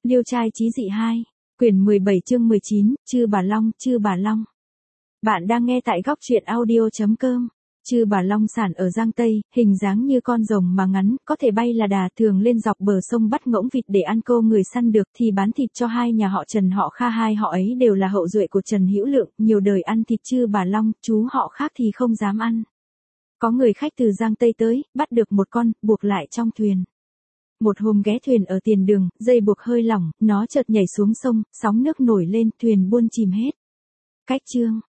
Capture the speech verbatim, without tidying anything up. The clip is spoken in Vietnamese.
Liêu trai chí dị hai, quyển mười bảy chương mười chín, Chư Bà Long, Chư Bà Long. Bạn đang nghe tại góc truyện audio chấm com. Chư Bà Long sản ở Giang Tây, hình dáng như con rồng mà ngắn, có thể bay là đà, thường lên dọc bờ sông bắt ngỗng vịt để ăn, cô người săn được thì bán thịt cho hai nhà họ Trần họ Kha, hai họ ấy đều là hậu duệ của Trần Hữu Lượng, nhiều đời ăn thịt Chư Bà Long, chú họ khác thì không dám ăn. Có người khách từ Giang Tây tới, bắt được một con, buộc lại trong thuyền. Một hôm ghé thuyền ở tiền đường, dây buộc hơi lỏng, nó chợt nhảy xuống sông, sóng nước nổi lên, thuyền buôn chìm hết. Cách chương,